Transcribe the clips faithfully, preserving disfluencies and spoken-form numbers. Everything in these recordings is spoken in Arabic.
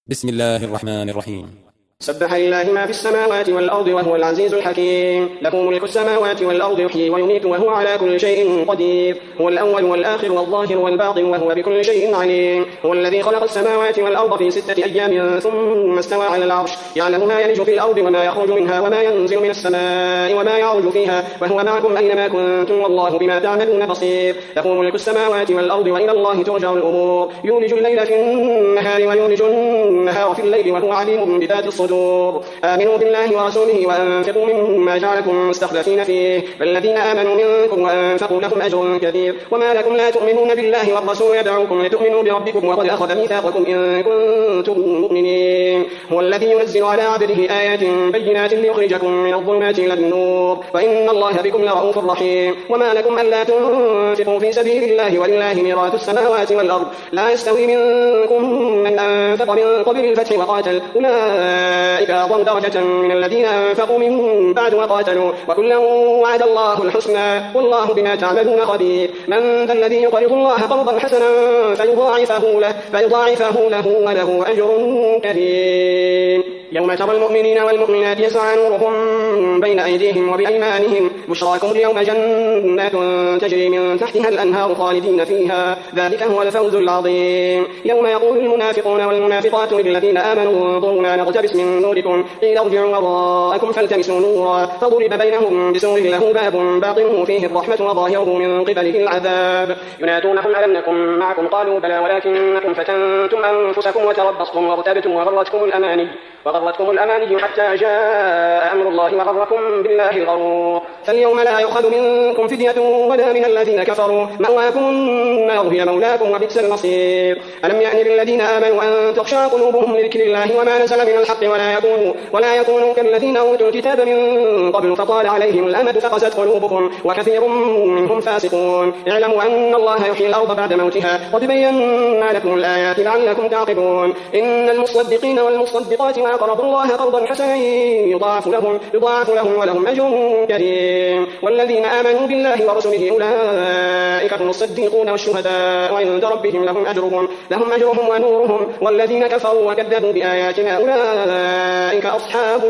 بسم الله الرحمن الرحيم. سبح لله ما في السماوات والأرض وهو العزيز الحكيم. له ملك السماوات والأرض يحيي ويميت وهو على كل شيء قدير. هو الأول والآخر والظاهر والباطن وهو بكل شيء عليم. هو الذي خلق السماوات والأرض في ستة أيام ثم استوى على العرش يعلم ما يلج في الأرض وما يخرج منها وما ينزل من السماء وما يعرج فيها وهو معكم أينما كنتم والله بما تعملون بصير. له ملك السماوات والأرض وإلى الله ترجع الأمور. يولج الليل في النهار ويولج النهار في الليل وهو عليم بذات الصدور. آمنوا بالله ورسوله وأنفقوا مما جعلكم مستخلفين فيه فالذين آمنوا منكم وأنفقوا لهم أجر كبير. وما لكم لا تؤمنون بالله والرسول يدعوكم لتؤمنوا بربكم وقد أخذ ميثاقكم إن كنتم مؤمنين. هو الذي ينزل على عبده آيات بينات ليخرجكم من الظلمات إلى النور وإن الله بكم لرؤوف رحيم. وما لكم ألا تنفقوا في سبيل الله ولله ميراث السماوات والأرض لا يستوي منكم من أنفق من قبل الفتح وقاتل أولئك أعظم درجة من الذين أنفقوا من بعد وقاتلوا وكلا وعد الله الحسنى والله بما تعملون خبير. من ذا الذي يقرض الله قرضا حسنا فيضاعفه له, فيضاعفه له وله أجر كريم. يوم ترى المؤمنين والمؤمنات يسعى نورهم بين أيديهم وبأيمانهم بشراكم اليوم جنات تجري من تحتها الأنهار خالدين فيها ذلك هو الفوز العظيم. يوم يقول المنافقون والمنافقات للذين آمنوا انظرونا نقتبس من نوركم قيل ارجعوا وراءكم فالتمسوا نورا فضرب بينهم بسور له باب باطنه فيه الرحمة وظاهره من قبله العذاب. ينادونهم ألم نكن معكم قالوا بلى ولكنكم فتنتم أنفسكم وتربصتم وارتبتم وغرتكم الأماني وغرتكم الأماني حتى جاء أمر الله وغركم بالله الغرور. فاليوم لا يؤخذ منكم فدية ولا من الذين كفروا مأواكم النار هي مولاكم وبئس المصير. ألم يأن للذين آمنوا أن تخشع قلوبهم لذكر الله وما نزل من الحق ولا يكونوا, ولا يكونوا كالذين أوتوا الكتاب من قبل فطال عليهم الأمد فقست قلوبهم وكثير منهم فاسقون. اعلموا أن الله يحيي الأرض بعد موتها قد بينا لكم الآيات لعلكم تعقلون. إن المصدقين والمصدقات وأقرضوا الله قرضا حسنا يضاعف لهم, يضاعف لهم ولهم أجر كريم. والذين آمنوا بالله ورسله أولئك هم الصديقون والشهداء وعند ربهم لهم أجرهم, لهم أجرهم ونورهم. والذين كفروا وكذبوا بآياتنا أولئك أصحاب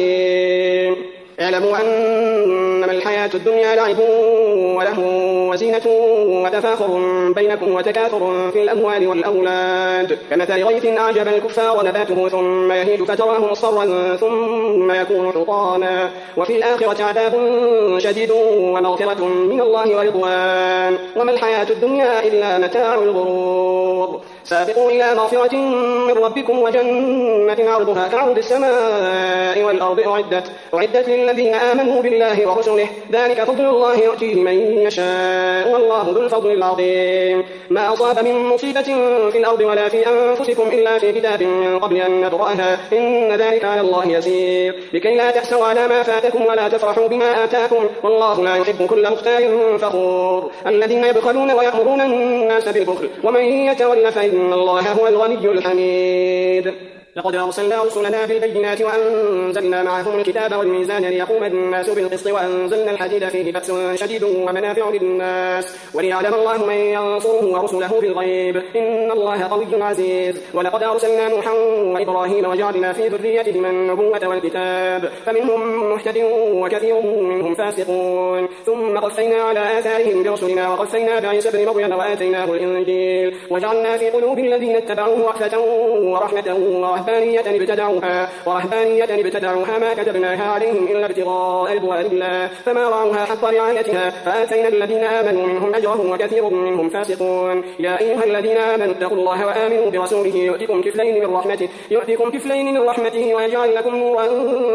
الجحيم. اعلموا أنما الحياة الدنيا لعب وله وزينة وتفاخر بينكم وتكاثر في الأموال والأولاد كمثل غيث أعجب الكفار نباته ثم يهيج فتراه مصفرا ثم يكون حطاما وفي الآخرة عذاب شديد ومغفرة من الله ورضوان وما الحياة الدنيا إلا متاع الغرور. سابقوا إلى مغفرة من ربكم وجنة عرضها كعرض السماء والأرض أعدت, أعدت للذين آمنوا بالله ورسله ذلك فضل الله يؤتيه من يشاء والله ذو الفضل العظيم. ما أصاب من مصيبة في الأرض ولا في أنفسكم إلا في كتاب من قبل أن نبرأها إن ذلك على الله يسير. لكي لا تحسوا على ما فاتكم ولا تفرحوا بما آتاكم والله لا يحب كل مختال فخور. الذين يبخلون ويأمرون الناس بالبخل ومن يتول فإن الله هو الغني الحميد. لقد أرسلنا رسلنا بالبينات وأنزلنا معهم الكتاب والميزان ليقوم الناس بالقسط وأنزلنا الحديد فيه بأس شديد ومنافع للناس وليعلم الله من ينصره ورسله بالغيب إن الله قوي عزيز. ولقد أرسلنا نوحا وإبراهيم وجعلنا في ذريتهما النبوة والكتاب فمنهم مهتد وكثير منهم فاسقون. ثم قفينا على آثارهم برسلنا وقفينا بعيسى ابن مريم وآتيناه الإنجيل وجعلنا في قلوب الذين اتبعوه رأفة ورحمة ورهبانية ابتدعوها, ورهبانية ابتدعوها ما كتبناها عليهم إلا ابتغاء رضوان الله فما رعوها حق رعايتها فآتينا الذين آمنوا منهم أجرهم وكثير منهم فاسقون. يا أيها الذين آمنوا اتقوا الله وآمنوا برسوله يؤتكم كفلين من رحمته, يؤتكم كفلين من رحمته ويجعل لكم نورا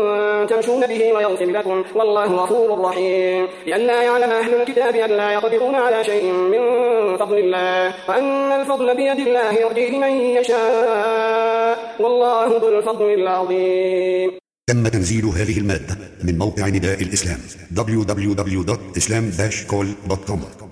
تمشون به ويغفر لكم والله غفور رحيم. لئلا يعلم أهل الكتاب ألا يقدرون على شيء من فضل الله وأن الفضل بيد الله يؤتيه من يشاء والله ذو الفضل العظيم. تم تنزيل هذه المادة من موقع نداء الإسلام دبليو دبليو دبليو دوت إسلام داش كول دوت كوم.